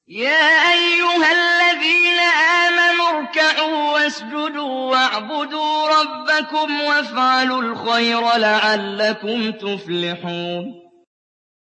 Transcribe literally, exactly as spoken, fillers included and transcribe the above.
يَا أَيُّهَا الَّذِينَ آمَنُوا ارْكَعُوا وَاسْجُدُوا وَاعْبُدُوا رَبَّكُمْ وَافْعَلُوا الْخَيْرَ لَعَلَّكُمْ تُفْلِحُونَ